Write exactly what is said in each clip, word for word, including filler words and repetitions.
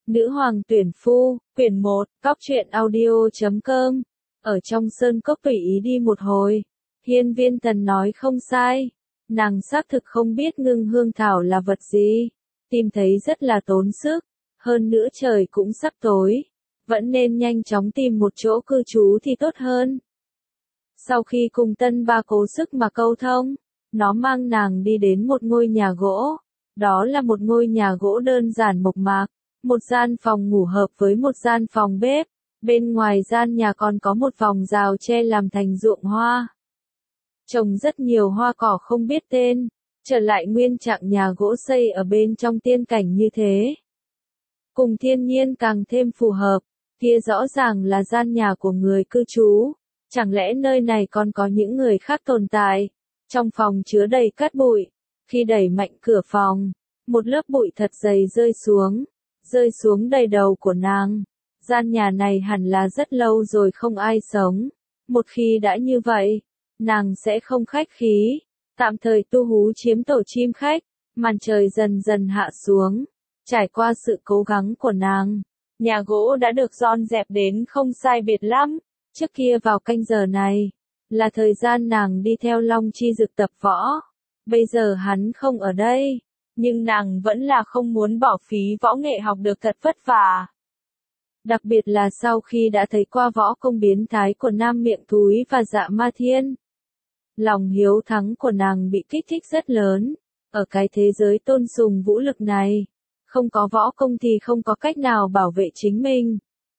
Nữ hoàng tuyển phu, quyển một, cóc truyện audio chấm com. Ở trong sơn cốc tùy ý đi một hồi. Hiên Viên Tần nói không sai. Nàng xác thực không biết ngưng hương thảo là vật gì. Tìm thấy rất là tốn sức. Hơn nữa trời cũng sắp tối. Vẫn nên nhanh chóng tìm một chỗ cư trú thì tốt hơn. Sau khi cùng Tân Ba cố sức mà câu thông, nó mang nàng đi đến một ngôi nhà gỗ. Đó là một ngôi nhà gỗ đơn giản mộc mạc. Một gian phòng ngủ hợp với một gian phòng bếp. Bên ngoài gian nhà còn có một vòng rào tre làm thành ruộng hoa. Trồng rất nhiều hoa cỏ không biết tên. Trở lại nguyên trạng nhà gỗ xây ở bên trong tiên cảnh như thế. Cùng thiên nhiên càng thêm phù hợp. Kia rõ ràng là gian nhà của người cư trú. Chẳng lẽ nơi này còn có những người khác tồn tại? Trong phòng chứa đầy cát bụi. Khi đẩy mạnh cửa phòng, một lớp bụi thật dày rơi xuống. Rơi xuống đầy đầu của nàng. Gian nhà này hẳn là rất lâu rồi không ai sống. Một khi đã như vậy, nàng sẽ không khách khí. Tạm thời tu hú chiếm tổ chim khách. Màn trời dần dần hạ xuống. Trải qua sự cố gắng của nàng, nhà gỗ đã được dọn dẹp đến không sai biệt lắm. Trước kia vào canh giờ này, là thời gian nàng đi theo Long Chi Dực tập võ. Bây giờ hắn không ở đây, nhưng nàng vẫn là không muốn bỏ phí võ nghệ học được thật vất vả. Đặc biệt là sau khi đã thấy qua võ công biến thái của Nam Miệng Thúi và Dạ Ma Thiên. Lòng hiếu thắng của nàng bị kích thích rất lớn. Ở cái thế giới tôn sùng vũ lực này, không có võ công thì không có cách nào bảo vệ chính mình.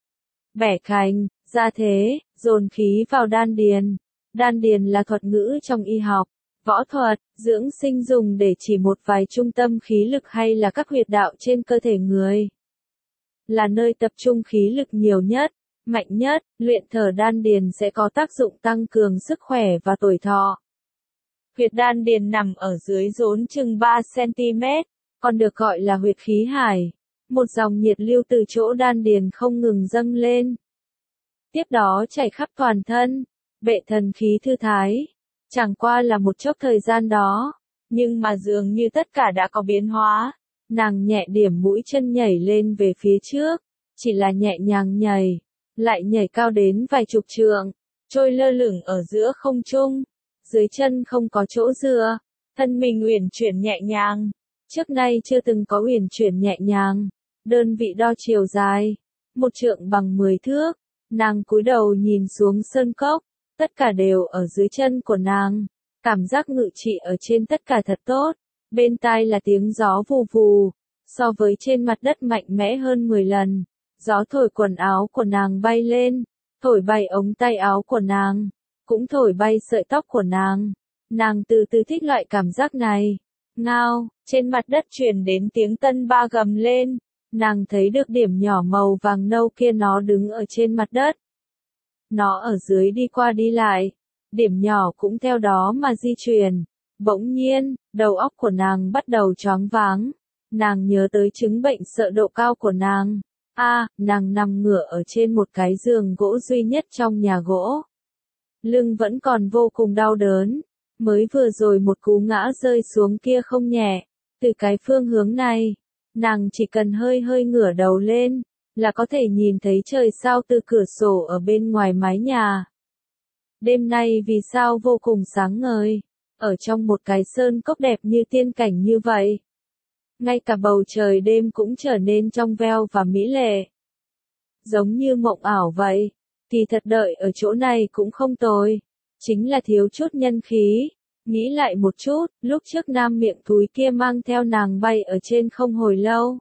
Bẻ cành, ra thế, dồn khí vào đan điền. Đan điền là thuật ngữ trong y học, võ thuật, dưỡng sinh dùng để chỉ một vài trung tâm khí lực hay là các huyệt đạo trên cơ thể người. Là nơi tập trung khí lực nhiều nhất, mạnh nhất, luyện thở đan điền sẽ có tác dụng tăng cường sức khỏe và tuổi thọ. Huyệt đan điền nằm ở dưới rốn chừng ba xăng ti mét, còn được gọi là huyệt khí hải. Một dòng nhiệt lưu từ chỗ đan điền không ngừng dâng lên. Tiếp đó chảy khắp toàn thân, bệ thần khí thư thái. Chẳng qua là một chốc thời gian đó, nhưng mà dường như tất cả đã có biến hóa. Nàng nhẹ điểm mũi chân nhảy lên về phía trước, chỉ là nhẹ nhàng nhảy, lại nhảy cao đến vài chục trượng, trôi lơ lửng ở giữa không trung. Dưới chân không có chỗ dựa, thân mình uyển chuyển nhẹ nhàng. Trước nay chưa từng có uyển chuyển nhẹ nhàng. Đơn vị đo chiều dài, một trượng bằng mười thước. Nàng cúi đầu nhìn xuống sơn cốc, tất cả đều ở dưới chân của nàng. Cảm giác ngự trị ở trên tất cả thật tốt. Bên tai là tiếng gió vù vù, so với trên mặt đất mạnh mẽ hơn mười lần. Gió thổi quần áo của nàng bay lên, thổi bay ống tay áo của nàng, cũng thổi bay sợi tóc của nàng. Nàng từ từ thích loại cảm giác này. Ngao, trên mặt đất truyền đến tiếng Tân Ba gầm lên. Nàng thấy được điểm nhỏ màu vàng nâu kia nó đứng ở trên mặt đất. Nó ở dưới đi qua đi lại. Điểm nhỏ cũng theo đó mà di chuyển. Bỗng nhiên, đầu óc của nàng bắt đầu choáng váng. Nàng nhớ tới chứng bệnh sợ độ cao của nàng. A, à, nàng nằm ngửa ở trên một cái giường gỗ duy nhất trong nhà gỗ. Lưng vẫn còn vô cùng đau đớn. Mới vừa rồi một cú ngã rơi xuống kia không nhẹ. Từ cái phương hướng này, nàng chỉ cần hơi hơi ngửa đầu lên, là có thể nhìn thấy trời sao từ cửa sổ ở bên ngoài mái nhà. Đêm nay vì sao vô cùng sáng ngời, ở trong một cái sơn cốc đẹp như tiên cảnh như vậy. Ngay cả bầu trời đêm cũng trở nên trong veo và mỹ lệ. Giống như mộng ảo vậy, thì thật đợi ở chỗ này cũng không tồi. Chính là thiếu chút nhân khí. Nghĩ lại một chút, lúc trước Nam Miệng Thúi kia mang theo nàng bay ở trên không hồi lâu.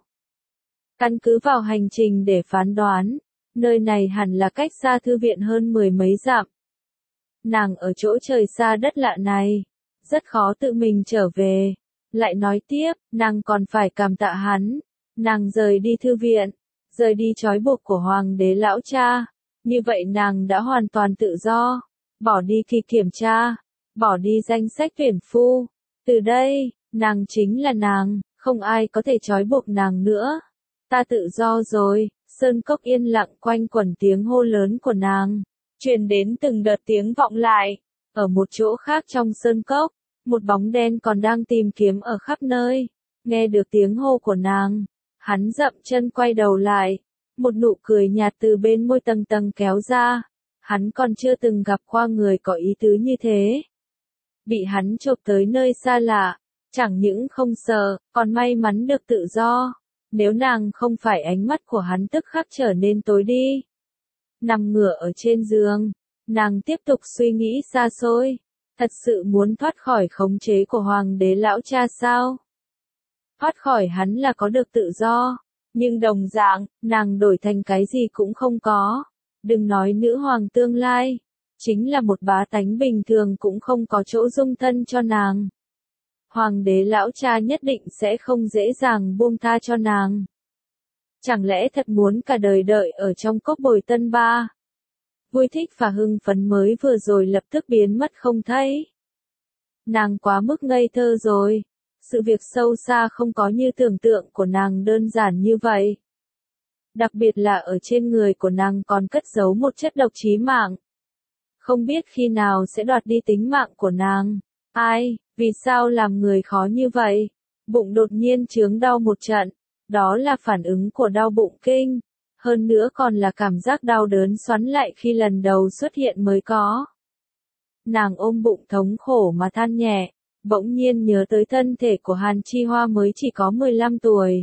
Căn cứ vào hành trình để phán đoán, nơi này hẳn là cách xa thư viện hơn mười mấy dặm. Nàng ở chỗ trời xa đất lạ này, rất khó tự mình trở về. Lại nói tiếp, nàng còn phải cảm tạ hắn. Nàng rời đi thư viện, rời đi trói buộc của hoàng đế lão cha. Như vậy nàng đã hoàn toàn tự do, bỏ đi kỳ kiểm tra, bỏ đi danh sách tuyển phu. Từ đây, nàng chính là nàng, không ai có thể trói buộc nàng nữa. Ta tự do rồi. Sơn cốc yên lặng quanh quẩn tiếng hô lớn của nàng, truyền đến từng đợt tiếng vọng lại. Ở một chỗ khác trong sơn cốc, một bóng đen còn đang tìm kiếm ở khắp nơi. Nghe được tiếng hô của nàng, Hắn dậm chân quay đầu lại, một nụ cười nhạt từ bên môi tầng tầng kéo ra. Hắn còn chưa từng gặp qua người có ý tứ như thế. Bị hắn chộp tới nơi xa lạ, chẳng những không sợ, còn may mắn được tự do. Nếu nàng không phải ánh mắt của hắn tức khắc trở nên tối đi. Nằm ngửa ở trên giường, nàng tiếp tục suy nghĩ xa xôi. Thật sự muốn thoát khỏi khống chế của hoàng đế lão cha sao? Thoát khỏi hắn là có được tự do. Nhưng đồng dạng, nàng đổi thành cái gì cũng không có. Đừng nói nữ hoàng tương lai. Chính là một bá tánh bình thường cũng không có chỗ dung thân cho nàng. Hoàng đế lão cha nhất định sẽ không dễ dàng buông tha cho nàng. Chẳng lẽ thật muốn cả đời đợi ở trong cốc bồi tân ba? Vui thích và hưng phấn mới vừa rồi lập tức biến mất không thấy. Nàng quá mức ngây thơ rồi. Sự việc sâu xa không có như tưởng tượng của nàng đơn giản như vậy. Đặc biệt là ở trên người của nàng còn cất giấu một chất độc chí mạng. Không biết khi nào sẽ đoạt đi tính mạng của nàng. Ai, vì sao làm người khó như vậy? Bụng đột nhiên chướng đau một trận. Đó là phản ứng của đau bụng kinh. Hơn nữa còn là cảm giác đau đớn xoắn lại khi lần đầu xuất hiện mới có. Nàng ôm bụng thống khổ mà than nhẹ. Bỗng nhiên nhớ tới thân thể của Hàn Chi Hoa mới chỉ có mười lăm tuổi.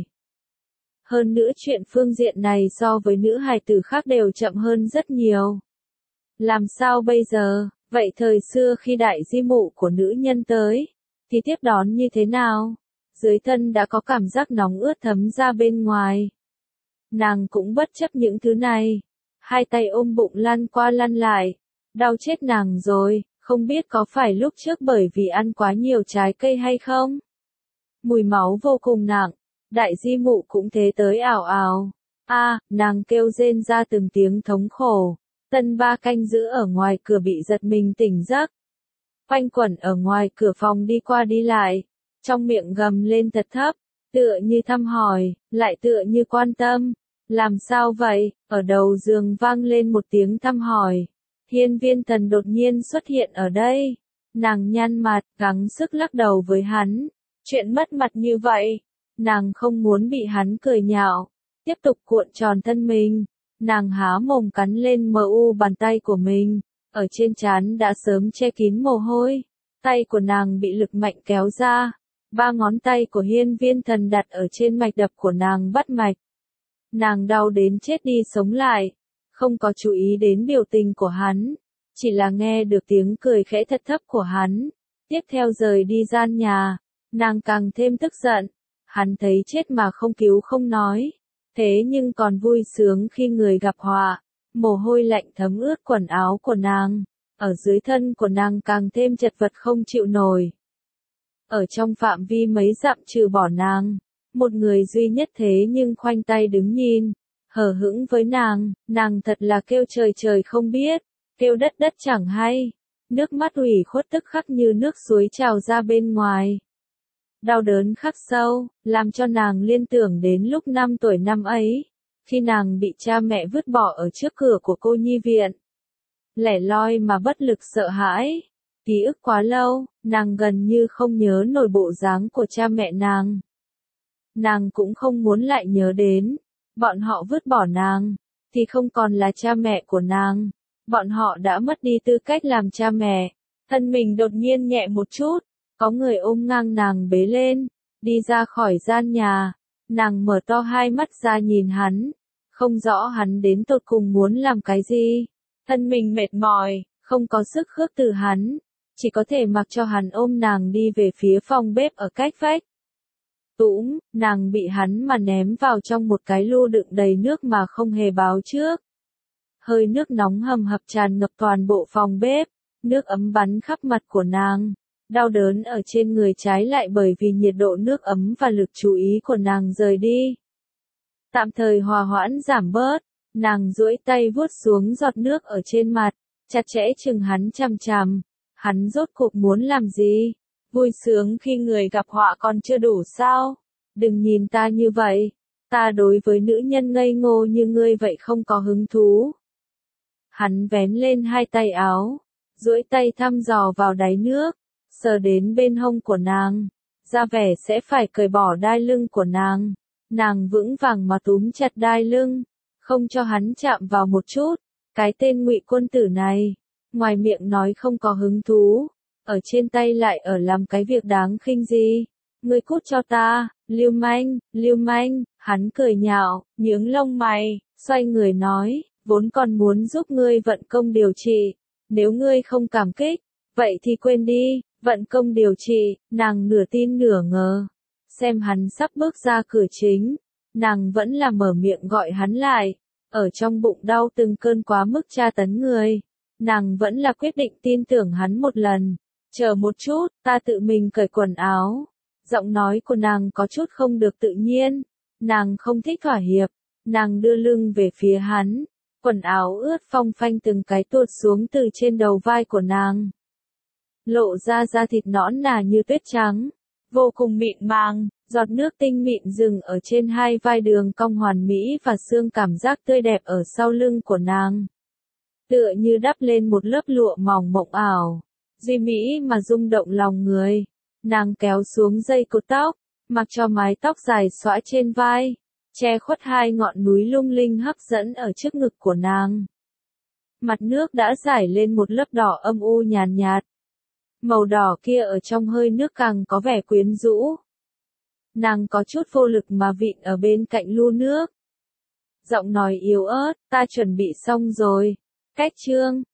Hơn nữa chuyện phương diện này so với nữ hài tử khác đều chậm hơn rất nhiều. Làm sao bây giờ, vậy thời xưa khi đại di mụ của nữ nhân tới, thì tiếp đón như thế nào? Dưới thân đã có cảm giác nóng ướt thấm ra bên ngoài. Nàng cũng bất chấp những thứ này. Hai tay ôm bụng lăn qua lăn lại. Đau chết nàng rồi, không biết có phải lúc trước bởi vì ăn quá nhiều trái cây hay không? Mùi máu vô cùng nặng. Đại di mụ cũng thế tới ảo ảo. A, nàng kêu rên ra từng tiếng thống khổ. Tân ba canh giữ ở ngoài cửa bị giật mình tỉnh giấc. Quanh quẩn ở ngoài cửa phòng đi qua đi lại. Trong miệng gầm lên thật thấp. Tựa như thăm hỏi, lại tựa như quan tâm. Làm sao vậy? Ở đầu giường vang lên một tiếng thăm hỏi. Hiên Viên Thần đột nhiên xuất hiện ở đây. Nàng nhăn mặt, gắng sức lắc đầu với hắn. Chuyện mất mặt như vậy. Nàng không muốn bị hắn cười nhạo. Tiếp tục cuộn tròn thân mình. Nàng há mồm cắn lên mờ u bàn tay của mình. Ở trên trán đã sớm che kín mồ hôi. Tay của nàng bị lực mạnh kéo ra. Ba ngón tay của Hiên Viên Thần đặt ở trên mạch đập của nàng bắt mạch. Nàng đau đến chết đi sống lại. Không có chú ý đến biểu tình của hắn. Chỉ là nghe được tiếng cười khẽ thật thấp của hắn. Tiếp theo rời đi gian nhà. Nàng càng thêm tức giận. Hắn thấy chết mà không cứu không nói. Thế nhưng còn vui sướng khi người gặp họa. Mồ hôi lạnh thấm ướt quần áo của nàng. Ở dưới thân của nàng càng thêm chật vật không chịu nổi. Ở trong phạm vi mấy dặm trừ bỏ nàng. Một người duy nhất thế nhưng khoanh tay đứng nhìn. Hờ hững với nàng. Nàng thật là kêu trời trời không biết. Kêu đất đất chẳng hay. Nước mắt ủy khuất tức khắc như nước suối trào ra bên ngoài. Đau đớn khắc sâu, làm cho nàng liên tưởng đến lúc năm tuổi năm ấy, khi nàng bị cha mẹ vứt bỏ ở trước cửa của cô nhi viện. Lẻ loi mà bất lực sợ hãi, ký ức quá lâu, nàng gần như không nhớ nổi bộ dáng của cha mẹ nàng. Nàng cũng không muốn lại nhớ đến, bọn họ vứt bỏ nàng, thì không còn là cha mẹ của nàng, bọn họ đã mất đi tư cách làm cha mẹ. Thân mình đột nhiên nhẹ một chút. Có người ôm ngang nàng bế lên, đi ra khỏi gian nhà, nàng mở to hai mắt ra nhìn hắn, không rõ hắn đến tột cùng muốn làm cái gì, thân mình mệt mỏi, không có sức khước từ hắn, chỉ có thể mặc cho hắn ôm nàng đi về phía phòng bếp ở cách vách. Tũm, nàng bị hắn mà ném vào trong một cái lu đựng đầy nước mà không hề báo trước. Hơi nước nóng hầm hập tràn ngập toàn bộ phòng bếp, nước ấm bắn khắp mặt của nàng. Đau đớn ở trên người trái lại bởi vì nhiệt độ nước ấm và lực chú ý của nàng rời đi. Tạm thời hòa hoãn giảm bớt, nàng duỗi tay vuốt xuống giọt nước ở trên mặt, chặt chẽ chừng hắn chằm chằm. Hắn rốt cuộc muốn làm gì? Vui sướng khi người gặp họa còn chưa đủ sao? Đừng nhìn ta như vậy, ta đối với nữ nhân ngây ngô như ngươi vậy không có hứng thú. Hắn vén lên hai tay áo, duỗi tay thăm dò vào đáy nước. Sờ đến bên hông của nàng, ra vẻ sẽ phải cởi bỏ đai lưng của nàng. Nàng vững vàng mà túm chặt đai lưng, không cho hắn chạm vào một chút. Cái tên Ngụy Quân Tử này, ngoài miệng nói không có hứng thú, ở trên tay lại ở làm cái việc đáng khinh gì. Ngươi cút cho ta, lưu manh, lưu manh, hắn cười nhạo, nhướng lông mày, xoay người nói, vốn còn muốn giúp ngươi vận công điều trị, nếu ngươi không cảm kích, vậy thì quên đi, vận công điều trị, nàng nửa tin nửa ngờ. Xem hắn sắp bước ra cửa chính, nàng vẫn là mở miệng gọi hắn lại, ở trong bụng đau từng cơn quá mức tra tấn người, nàng vẫn là quyết định tin tưởng hắn một lần. Chờ một chút, ta tự mình cởi quần áo. Giọng nói của nàng có chút không được tự nhiên, nàng không thích thỏa hiệp, nàng đưa lưng về phía hắn, quần áo ướt phong phanh từng cái tuột xuống từ trên đầu vai của nàng. Lộ ra da thịt nõn nà như tuyết trắng, vô cùng mịn màng, giọt nước tinh mịn dừng ở trên hai vai đường cong hoàn mỹ và xương cảm giác tươi đẹp ở sau lưng của nàng. Tựa như đắp lên một lớp lụa mỏng mộng ảo, duy mỹ mà rung động lòng người. Nàng kéo xuống dây cột tóc, mặc cho mái tóc dài xõa trên vai, che khuất hai ngọn núi lung linh hấp dẫn ở trước ngực của nàng. Mặt nước đã rải lên một lớp đỏ âm u nhàn nhạt. Màu đỏ kia ở trong hơi nước càng có vẻ quyến rũ. Nàng có chút vô lực mà vịn ở bên cạnh lu nước. Giọng nói yếu ớt, ta chuẩn bị xong rồi. Cách chương.